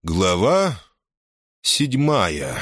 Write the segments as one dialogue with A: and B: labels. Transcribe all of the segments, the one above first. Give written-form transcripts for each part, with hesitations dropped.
A: Глава 7.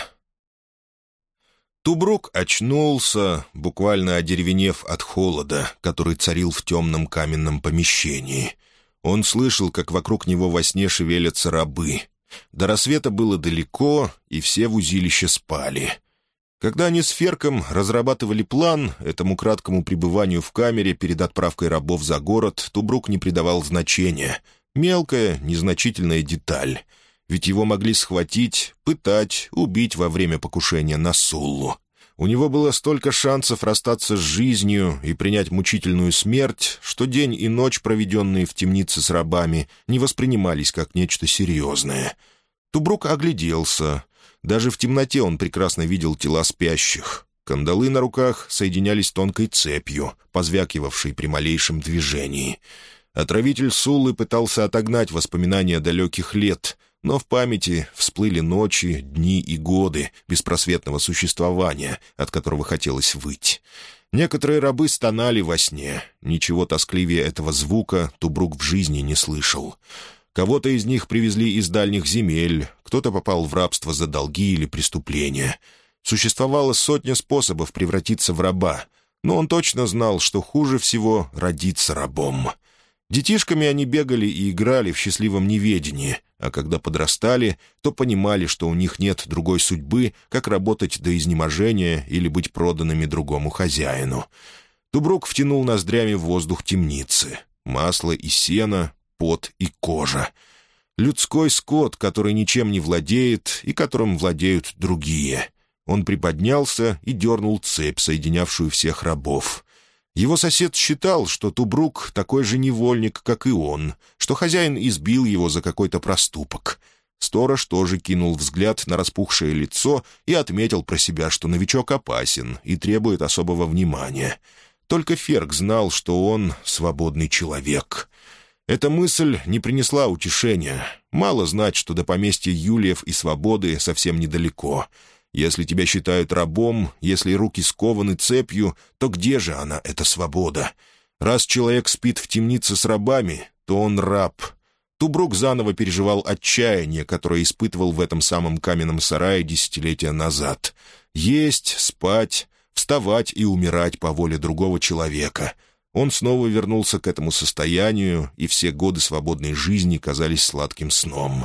A: Тубрук очнулся, буквально одеревенев от холода, который царил в темном каменном помещении. Он слышал, как вокруг него во сне шевелятся рабы. До рассвета было далеко, и все в узилище спали. Когда они с Ферком разрабатывали план, этому краткому пребыванию в камере перед отправкой рабов за город Тубрук не придавал значения. Мелкая, незначительная деталь. Ведь его могли схватить, пытать, убить во время покушения на Суллу. У него было столько шансов расстаться с жизнью и принять мучительную смерть, что день и ночь, проведенные в темнице с рабами, не воспринимались как нечто серьезное. Тубрук огляделся. Даже в темноте он прекрасно видел тела спящих. Кандалы на руках соединялись тонкой цепью, позвякивавшей при малейшем движении. Отравитель Суллы пытался отогнать воспоминания далеких лет, но в памяти всплыли ночи, дни и годы беспросветного существования, от которого хотелось выть. Некоторые рабы стонали во сне. Ничего тоскливее этого звука Тубрук в жизни не слышал. Кого-то из них привезли из дальних земель, кто-то попал в рабство за долги или преступления. Существовало сотня способов превратиться в раба, но он точно знал, что хуже всего родиться рабом. Детишками они бегали и играли в счастливом неведении, а когда подрастали, то понимали, что у них нет другой судьбы, как работать до изнеможения или быть проданными другому хозяину. Тубрук втянул ноздрями в воздух темницы. Масло и сено, пот и кожа. Людской скот, который ничем не владеет и которым владеют другие. Он приподнялся и дернул цепь, соединявшую всех рабов. Его сосед считал, что Тубрук такой же невольник, как и он, что хозяин избил его за какой-то проступок. Сторож тоже кинул взгляд на распухшее лицо и отметил про себя, что новичок опасен и требует особого внимания. Только Ферк знал, что он свободный человек. Эта мысль не принесла утешения. Мало знать, что до поместья Юлиев и Свободы совсем недалеко. Если тебя считают рабом, если руки скованы цепью, то где же она, эта свобода? Раз человек спит в темнице с рабами, то он раб. Тубрук заново переживал отчаяние, которое испытывал в этом самом каменном сарае десятилетия назад. Есть, спать, вставать и умирать по воле другого человека. Он снова вернулся к этому состоянию, и все годы свободной жизни казались сладким сном.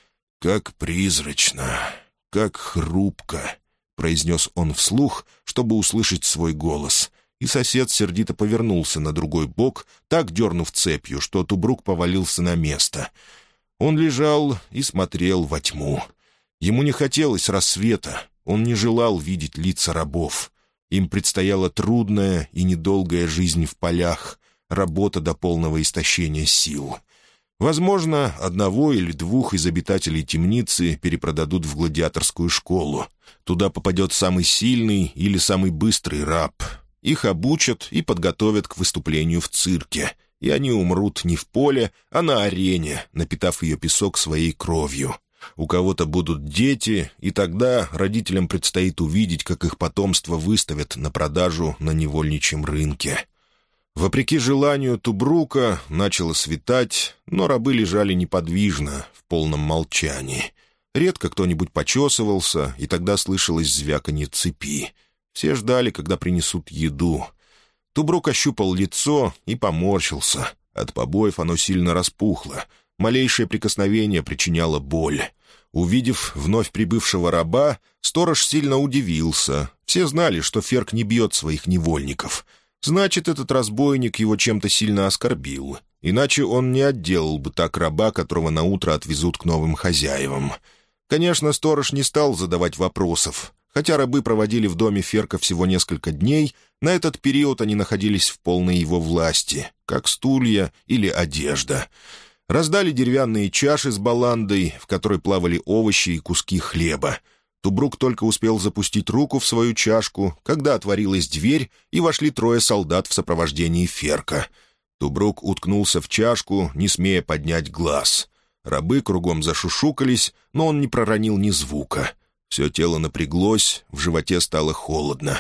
A: «Как призрачно!» «Как хрупко!» — произнес он вслух, чтобы услышать свой голос, и сосед сердито повернулся на другой бок, так дернув цепью, что Тубрук повалился на место. Он лежал и смотрел во тьму. Ему не хотелось рассвета, он не желал видеть лица рабов. Им предстояла трудная и недолгая жизнь в полях, работа до полного истощения сил. Возможно, одного или двух из обитателей темницы перепродадут в гладиаторскую школу. Туда попадет самый сильный или самый быстрый раб. Их обучат и подготовят к выступлению в цирке, и они умрут не в поле, а на арене, напитав ее песок своей кровью. У кого-то будут дети, и тогда родителям предстоит увидеть, как их потомство выставят на продажу на невольничьем рынке. Вопреки желанию Тубрука начало светать, но рабы лежали неподвижно, в полном молчании. Редко кто-нибудь почесывался, и тогда слышалось звяканье цепи. Все ждали, когда принесут еду. Тубрук ощупал лицо и поморщился. От побоев оно сильно распухло. Малейшее прикосновение причиняло боль. Увидев вновь прибывшего раба, сторож сильно удивился. Все знали, что Ферк не бьет своих невольников. Значит, этот разбойник его чем-то сильно оскорбил. Иначе он не отделал бы так раба, которого наутро отвезут к новым хозяевам. Конечно, сторож не стал задавать вопросов. Хотя рабы проводили в доме Ферка всего несколько дней, на этот период они находились в полной его власти, как стулья или одежда. Раздали деревянные чаши с баландой, в которой плавали овощи и куски хлеба. Тубрук только успел запустить руку в свою чашку, когда отворилась дверь, и вошли трое солдат в сопровождении Ферка. Тубрук уткнулся в чашку, не смея поднять глаз. Рабы кругом зашушукались, но он не проронил ни звука. Все тело напряглось, в животе стало холодно.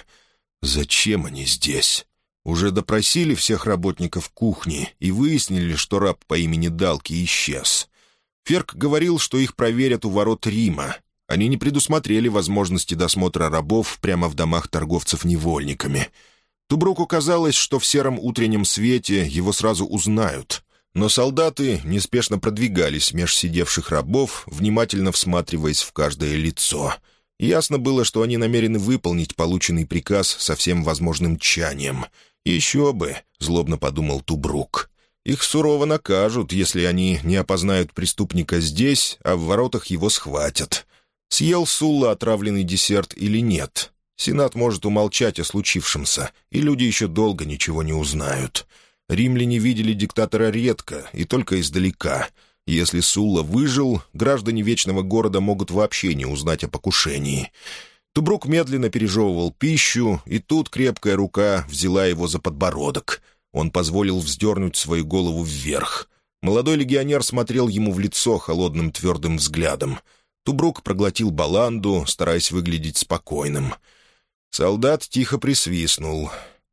A: Зачем они здесь? Уже допросили всех работников кухни и выяснили, что раб по имени Далки исчез. Ферк говорил, что их проверят у ворот Рима. Они не предусмотрели возможности досмотра рабов прямо в домах торговцев невольниками. Тубруку казалось, что в сером утреннем свете его сразу узнают. Но солдаты неспешно продвигались меж сидевших рабов, внимательно всматриваясь в каждое лицо. Ясно было, что они намерены выполнить полученный приказ со всем возможным тщанием. «Еще бы», — злобно подумал Тубрук. «Их сурово накажут, если они не опознают преступника здесь, а в воротах его схватят. Съел Сулла отравленный десерт или нет? Сенат может умолчать о случившемся, и люди еще долго ничего не узнают». Римляне видели диктатора редко и только издалека. Если Сулла выжил, граждане Вечного Города могут вообще не узнать о покушении. Тубрук медленно пережевывал пищу, и тут крепкая рука взяла его за подбородок. Он позволил вздернуть свою голову вверх. Молодой легионер смотрел ему в лицо холодным твердым взглядом. Тубрук проглотил баланду, стараясь выглядеть спокойным. Солдат тихо присвистнул.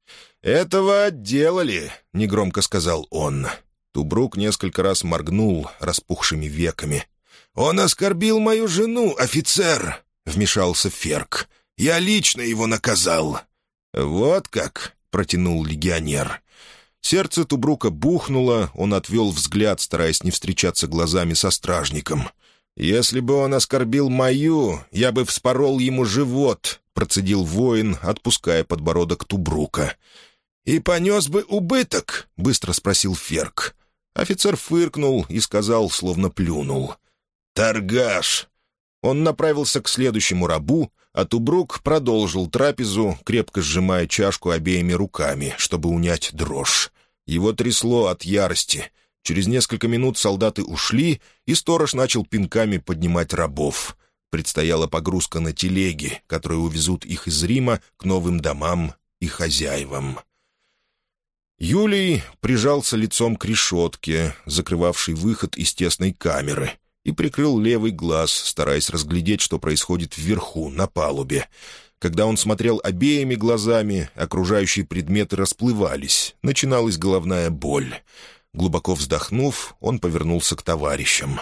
A: «Этого отделали», — негромко сказал он. Тубрук несколько раз моргнул распухшими веками. «Он оскорбил мою жену, офицер», — вмешался Ферк. «Я лично его наказал». «Вот как», — протянул легионер. Сердце Тубрука бухнуло, он отвел взгляд, стараясь не встречаться глазами со стражником. «Если бы он оскорбил мою, я бы вспорол ему живот», — процедил воин, отпуская подбородок Тубрука. «И понес бы убыток?» — быстро спросил Ферк. Офицер фыркнул и сказал, словно плюнул. «Торгаш!» Он направился к следующему рабу, а Тубрук продолжил трапезу, крепко сжимая чашку обеими руками, чтобы унять дрожь. Его трясло от ярости. Через несколько минут солдаты ушли, и сторож начал пинками поднимать рабов. Предстояла погрузка на телеги, которые увезут их из Рима к новым домам и хозяевам. Юлий прижался лицом к решетке, закрывавшей выход из тесной камеры, и прикрыл левый глаз, стараясь разглядеть, что происходит вверху, на палубе. Когда он смотрел обеими глазами, окружающие предметы расплывались, начиналась головная боль. Глубоко вздохнув, он повернулся к товарищам.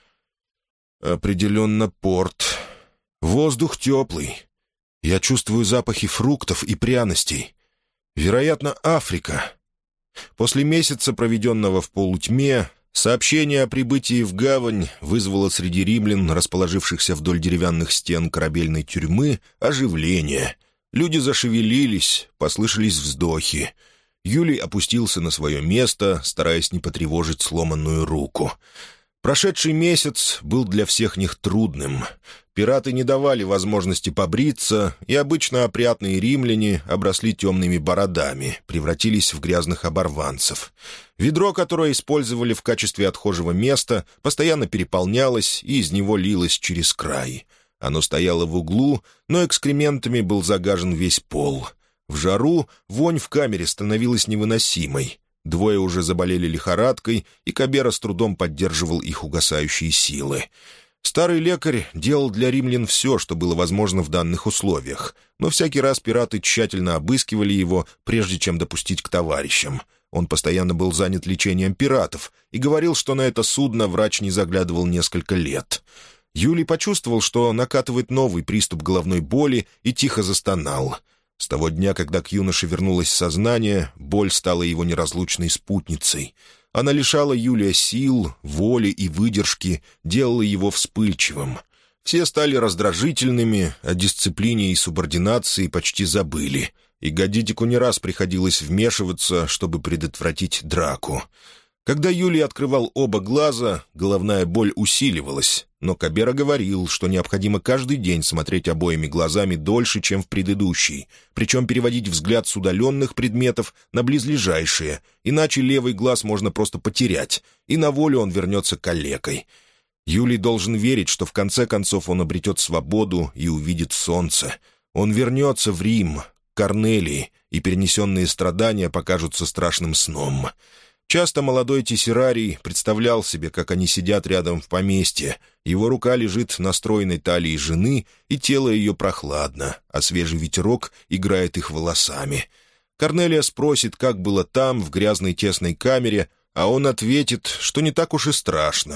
A: «Определенно порт. Воздух теплый. Я чувствую запахи фруктов и пряностей. Вероятно, Африка». После месяца, проведенного в полутьме, сообщение о прибытии в гавань вызвало среди римлян, расположившихся вдоль деревянных стен корабельной тюрьмы, оживление. Люди зашевелились, послышались вздохи. Юлий опустился на свое место, стараясь не потревожить сломанную руку. Прошедший месяц был для всех них трудным. Пираты не давали возможности побриться, и обычно опрятные римляне обросли темными бородами, превратились в грязных оборванцев. Ведро, которое использовали в качестве отхожего места, постоянно переполнялось, и из него лилось через край. Оно стояло в углу, но экскрементами был загажен весь пол. В жару вонь в камере становилась невыносимой. Двое уже заболели лихорадкой, и Кабера с трудом поддерживал их угасающие силы. Старый лекарь делал для римлян все, что было возможно в данных условиях, но всякий раз пираты тщательно обыскивали его, прежде чем допустить к товарищам. Он постоянно был занят лечением пиратов и говорил, что на это судно врач не заглядывал несколько лет. Юлий почувствовал, что накатывает новый приступ головной боли, и тихо застонал. С того дня, когда к юноше вернулось сознание, боль стала его неразлучной спутницей. Она лишала Юлия сил, воли и выдержки, делала его вспыльчивым. Все стали раздражительными, о дисциплине и субординации почти забыли. И Гадитику не раз приходилось вмешиваться, чтобы предотвратить драку. Когда Юлий открывал оба глаза, головная боль усиливалась, но Кабера говорил, что необходимо каждый день смотреть обоими глазами дольше, чем в предыдущий, причем переводить взгляд с удаленных предметов на близлежащие, иначе левый глаз можно просто потерять, и на волю он вернется калекой. Юлий должен верить, что в конце концов он обретет свободу и увидит солнце. Он вернется в Рим, к Корнелии, и перенесенные страдания покажутся страшным сном. Часто молодой тессерарий представлял себе, как они сидят рядом в поместье. Его рука лежит на стройной талии жены, и тело ее прохладно, а свежий ветерок играет их волосами. Корнелия спросит, как было там, в грязной тесной камере, а он ответит, что не так уж и страшно.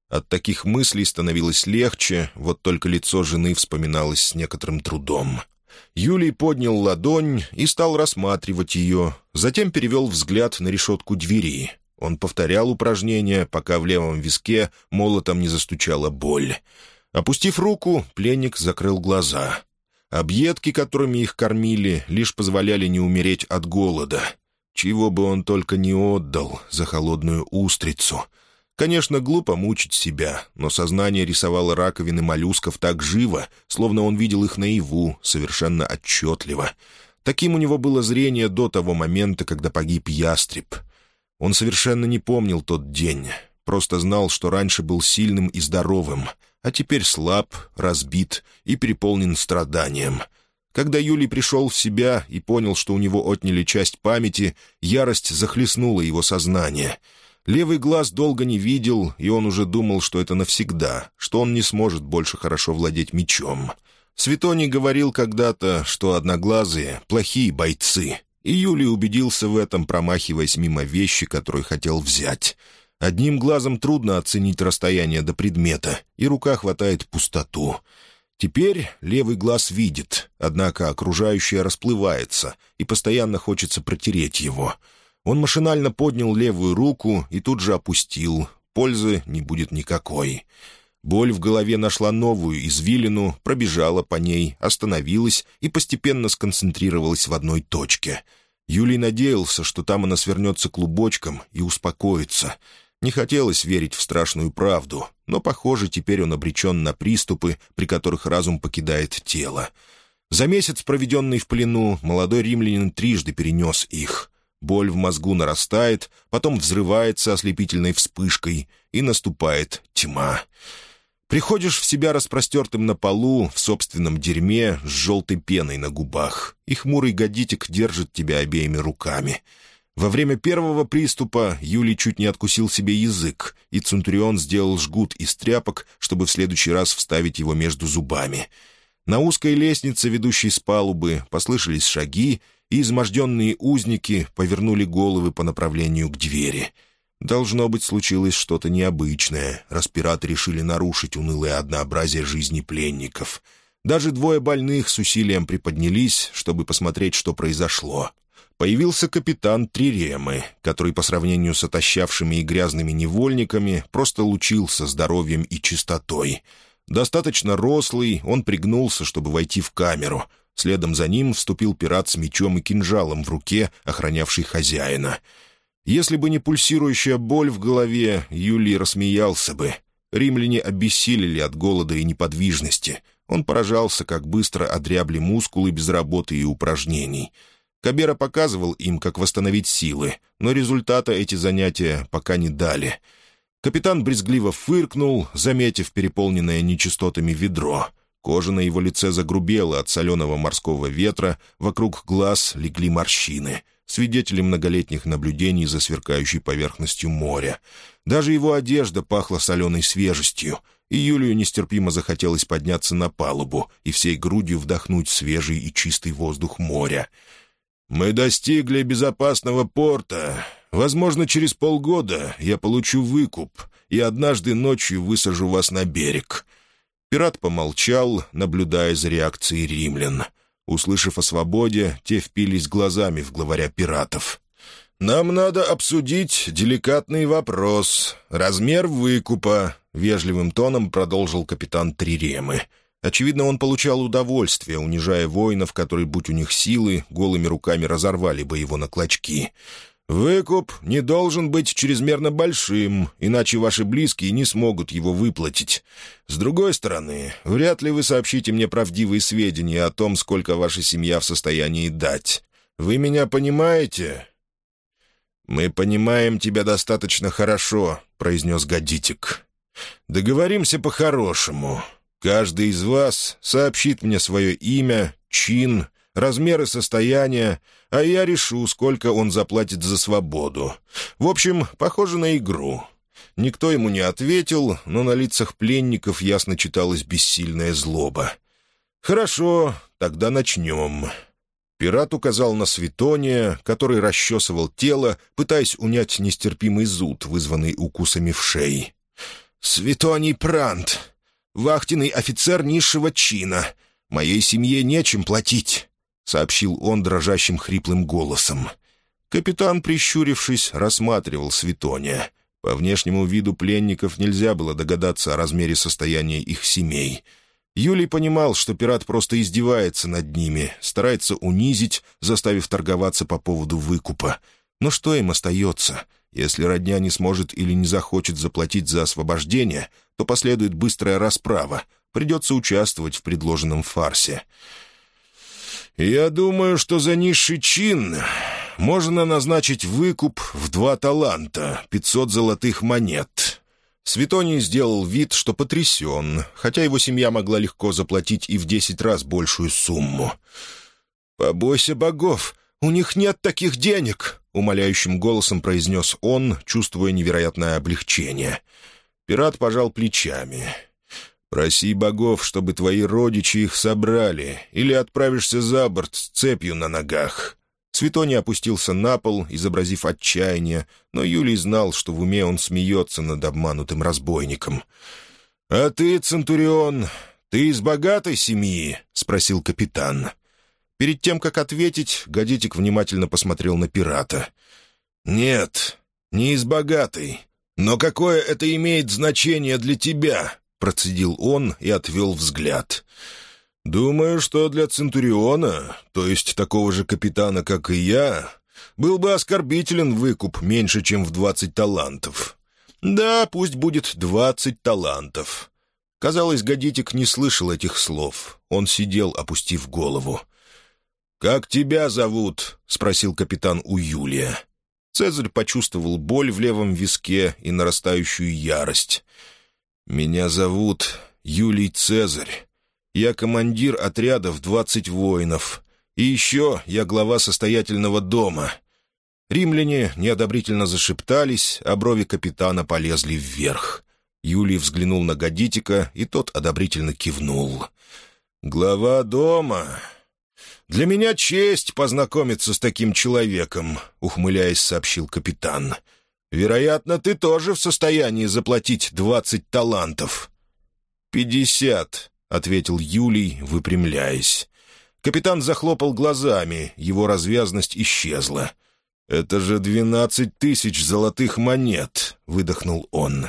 A: От таких мыслей становилось легче, вот только лицо жены вспоминалось с некоторым трудом. Юлий поднял ладонь и стал рассматривать ее, затем перевел взгляд на решетку двери. Он повторял упражнение, пока в левом виске молотом не застучала боль. Опустив руку, пленник закрыл глаза. Объедки, которыми их кормили, лишь позволяли не умереть от голода. Чего бы он только не отдал за холодную устрицу. Конечно, глупо мучить себя, но сознание рисовало раковины моллюсков так живо, словно он видел их наяву, совершенно отчетливо. Таким у него было зрение до того момента, когда погиб ястреб. Он совершенно не помнил тот день, просто знал, что раньше был сильным и здоровым, а теперь слаб, разбит и переполнен страданием. Когда Юлий пришел в себя и понял, что у него отняли часть памяти, ярость захлестнула его сознание. Левый глаз долго не видел, и он уже думал, что это навсегда, что он не сможет больше хорошо владеть мечом. Светоний говорил когда-то, что одноглазые — плохие бойцы, и Юлий убедился в этом, промахиваясь мимо вещи, которую хотел взять. Одним глазом трудно оценить расстояние до предмета, и рука хватает пустоту. Теперь левый глаз видит, однако окружающее расплывается, и постоянно хочется протереть его. Он машинально поднял левую руку и тут же опустил. Пользы не будет никакой. Боль в голове нашла новую извилину, пробежала по ней, остановилась и постепенно сконцентрировалась в одной точке. Юлий надеялся, что там она свернется клубочком и успокоится. Не хотелось верить в страшную правду, но, похоже, теперь он обречен на приступы, при которых разум покидает тело. За месяц, проведенный в плену, молодой римлянин трижды перенес их. Боль в мозгу нарастает, потом взрывается ослепительной вспышкой, и наступает тьма. Приходишь в себя распростертым на полу, в собственном дерьме, с желтой пеной на губах, и хмурый гадитик держит тебя обеими руками. Во время первого приступа Юлий чуть не откусил себе язык, и Центурион сделал жгут из тряпок, чтобы в следующий раз вставить его между зубами. На узкой лестнице, ведущей с палубы, послышались шаги, и изможденные узники повернули головы по направлению к двери. Должно быть, случилось что-то необычное, раз пираты решили нарушить унылое однообразие жизни пленников. Даже двое больных с усилием приподнялись, чтобы посмотреть, что произошло. Появился капитан Триремы, который по сравнению с отощавшими и грязными невольниками просто лучился здоровьем и чистотой. Достаточно рослый, он пригнулся, чтобы войти в камеру. Следом за ним вступил пират с мечом и кинжалом в руке, охранявший хозяина. Если бы не пульсирующая боль в голове, Юлий рассмеялся бы. Римляне обессилели от голода и неподвижности. Он поражался, как быстро одрябли мускулы без работы и упражнений. Кабера показывал им, как восстановить силы, но результата эти занятия пока не дали. Капитан брезгливо фыркнул, заметив переполненное нечистотами ведро. Кожа на его лице загрубела от соленого морского ветра, вокруг глаз легли морщины, свидетели многолетних наблюдений за сверкающей поверхностью моря. Даже его одежда пахла соленой свежестью, и Юлию нестерпимо захотелось подняться на палубу и всей грудью вдохнуть свежий и чистый воздух моря. «Мы достигли безопасного порта. Возможно, через полгода я получу выкуп, и однажды ночью высажу вас на берег». Пират помолчал, наблюдая за реакцией римлян. Услышав о свободе, те впились глазами в главаря пиратов. «Нам надо обсудить деликатный вопрос. Размер выкупа», — вежливым тоном продолжил капитан Триремы. Очевидно, он получал удовольствие, унижая воинов, которые, будь у них силы, голыми руками разорвали бы его на клочки. «Выкуп не должен быть чрезмерно большим, иначе ваши близкие не смогут его выплатить. С другой стороны, вряд ли вы сообщите мне правдивые сведения о том, сколько ваша семья в состоянии дать. Вы меня понимаете?» «Мы понимаем тебя достаточно хорошо», — произнес гадитик. «Договоримся по-хорошему. Каждый из вас сообщит мне свое имя, чин, размеры состояния, а я решу, сколько он заплатит за свободу. В общем, похоже на игру». Никто ему не ответил, но на лицах пленников ясно читалась бессильная злоба. «Хорошо, тогда начнем». Пират указал на Светония, который расчесывал тело, пытаясь унять нестерпимый зуд, вызванный укусами в шее. «Светоний Прант, вахтенный офицер низшего чина. Моей семье нечем платить», — сообщил он дрожащим хриплым голосом. Капитан, прищурившись, рассматривал Светония. По внешнему виду пленников нельзя было догадаться о размере состояния их семей. Юлий понимал, что пират просто издевается над ними, старается унизить, заставив торговаться по поводу выкупа. Но что им остается? Если родня не сможет или не захочет заплатить за освобождение, то последует быстрая расправа. Придется участвовать в предложенном фарсе. «Я думаю, что за низший чин можно назначить выкуп в 2 таланта, 500 золотых монет». Светоний сделал вид, что потрясен, хотя его семья могла легко заплатить и в 10 раз большую сумму. «Побойся богов, у них нет таких денег», — умоляющим голосом произнес он, чувствуя невероятное облегчение. Пират пожал плечами. «Проси богов, чтобы твои родичи их собрали, или отправишься за борт с цепью на ногах». Светоний опустился на пол, изобразив отчаяние, но Юлий знал, что в уме он смеется над обманутым разбойником. «А ты, Центурион, ты из богатой семьи?» — спросил капитан. Перед тем, как ответить, Гадитик внимательно посмотрел на пирата. «Нет, не из богатой. Но какое это имеет значение для тебя?» — процедил он и отвел взгляд. «Думаю, что для Центуриона, то есть такого же капитана, как и я, был бы оскорбителен выкуп меньше, чем в 20 талантов. Да, пусть будет 20 талантов». Казалось, Гадитик не слышал этих слов. Он сидел, опустив голову. «Как тебя зовут?» — спросил капитан у Юлия. Цезарь почувствовал боль в левом виске и нарастающую ярость. «Меня зовут Юлий Цезарь. Я командир отряда в 20 воинов. И еще я глава состоятельного дома». Римляне неодобрительно зашептались, а брови капитана полезли вверх. Юлий взглянул на Гадитика, и тот одобрительно кивнул. «Глава дома? Для меня честь познакомиться с таким человеком», — ухмыляясь, сообщил капитан. «Вероятно, ты тоже в состоянии заплатить 20 талантов». 50, — ответил Юлий, выпрямляясь. Капитан захлопал глазами, его развязность исчезла. «Это же 12 тысяч золотых монет», — выдохнул он.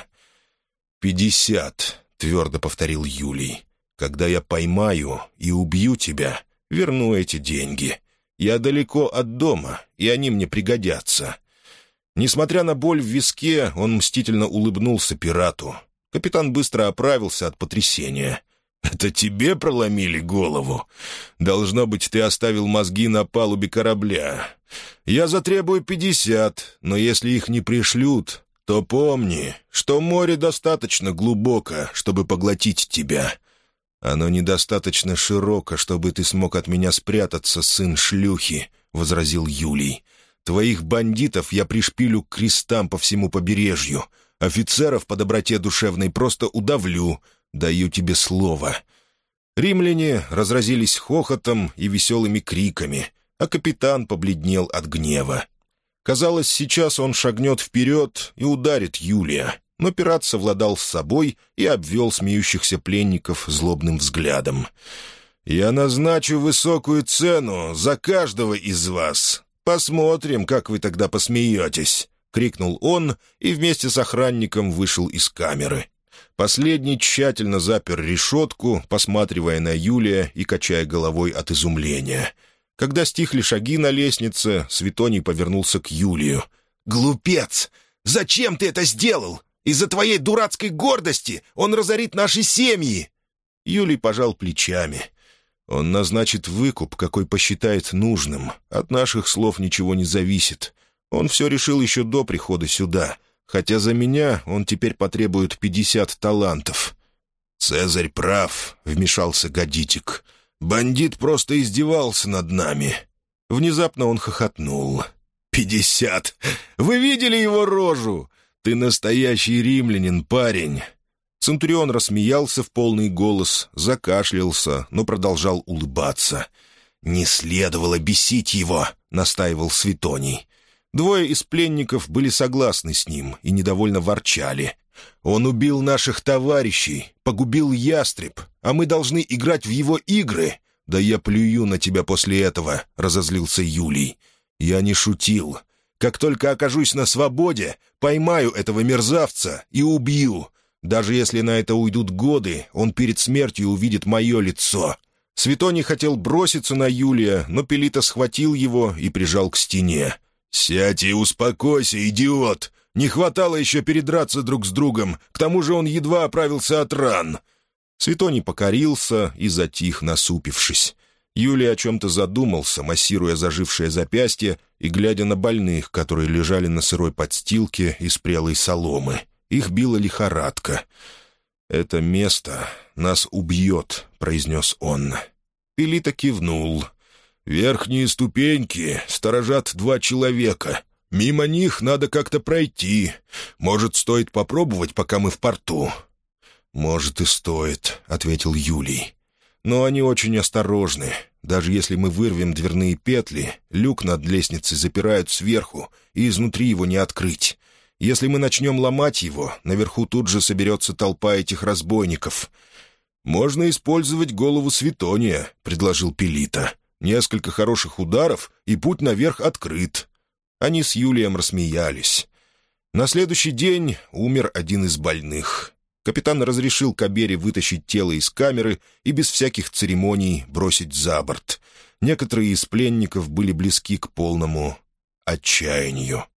A: 50, — твердо повторил Юлий. «Когда я поймаю и убью тебя, верну эти деньги. Я далеко от дома, и они мне пригодятся». Несмотря на боль в виске, он мстительно улыбнулся пирату. Капитан быстро оправился от потрясения. «Это тебе проломили голову? Должно быть, ты оставил мозги на палубе корабля. Я затребую 50, но если их не пришлют, то помни, что море достаточно глубоко, чтобы поглотить тебя. Оно недостаточно широко, чтобы ты смог от меня спрятаться, сын шлюхи», — возразил Юлий. «Твоих бандитов я пришпилю к крестам по всему побережью. Офицеров по доброте душевной просто удавлю. Даю тебе слово». Римляне разразились хохотом и веселыми криками, а капитан побледнел от гнева. Казалось, сейчас он шагнет вперед и ударит Юлия, но пират совладал с собой и обвел смеющихся пленников злобным взглядом. «Я назначу высокую цену за каждого из вас. Посмотрим, как вы тогда посмеетесь», — крикнул он и вместе с охранником вышел из камеры. Последний тщательно запер решетку, посматривая на Юлия и качая головой от изумления. Когда стихли шаги на лестнице, Светоний повернулся к Юлию. «Глупец! Зачем ты это сделал? Из-за твоей дурацкой гордости он разорит наши семьи!» Юлий пожал плечами. «Он назначит выкуп, какой посчитает нужным. От наших слов ничего не зависит. Он все решил еще до прихода сюда, хотя за меня он теперь потребует 50 талантов». «Цезарь прав», — вмешался Гадитик. «Бандит просто издевался над нами». Внезапно он хохотнул. 50! Вы видели его рожу? Ты настоящий римлянин, парень!» Центурион рассмеялся в полный голос, закашлялся, но продолжал улыбаться. «Не следовало бесить его», — настаивал Светоний. Двое из пленников были согласны с ним и недовольно ворчали. Он убил наших товарищей, погубил ястреб, а мы должны играть в его игры. Да я плюю на тебя после этого», — разозлился Юлий. «Я не шутил. Как только окажусь на свободе, поймаю этого мерзавца и убью. Даже если на это уйдут годы, он перед смертью увидит мое лицо». Светоний хотел броситься на Юлия, но Пелита схватил его и прижал к стене. «Сядь и успокойся, идиот! Не хватало еще передраться друг с другом, к тому же он едва оправился от ран». Светоний покорился и затих, насупившись. Юлий о чем-то задумался, массируя зажившее запястье и глядя на больных, которые лежали на сырой подстилке из прелой соломы. Их била лихорадка. «Это место нас убьет», — произнес он. Пелита кивнул. «Верхние ступеньки сторожат 2 человека. Мимо них надо как-то пройти. Может, стоит попробовать, пока мы в порту?» «Может, и стоит», — ответил Юлий. «Но они очень осторожны. Даже если мы вырвем дверные петли, люк над лестницей запирают сверху, и изнутри его не открыть. Если мы начнем ломать его, наверху тут же соберется толпа этих разбойников». «Можно использовать голову Светония», — предложил Пелита. «Несколько хороших ударов, и путь наверх открыт». Они с Юлием рассмеялись. На следующий день умер один из больных. Капитан разрешил Кабере вытащить тело из камеры и без всяких церемоний бросить за борт. Некоторые из пленников были близки к полному отчаянию.